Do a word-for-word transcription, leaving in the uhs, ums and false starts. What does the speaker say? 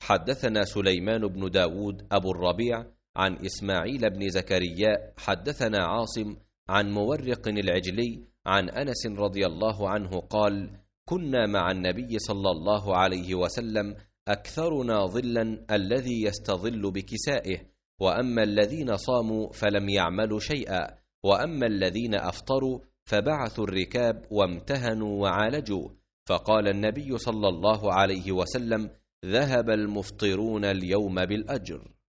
حدثنا سليمان بن داود أبو الربيع عن إسماعيل بن زكريا حدثنا عاصم عن مورق العجلي عن أنس رضي الله عنه قال: كنا مع النبي صلى الله عليه وسلم أكثرنا ظلا الذي يستظل بكسائه، وأما الذين صاموا فلم يعملوا شيئا، وأما الذين أفطروا فبعثوا الركاب وامتهنوا وعالجوا. فقال النبي صلى الله عليه وسلم: ذهب المفطرون اليوم بالأجر.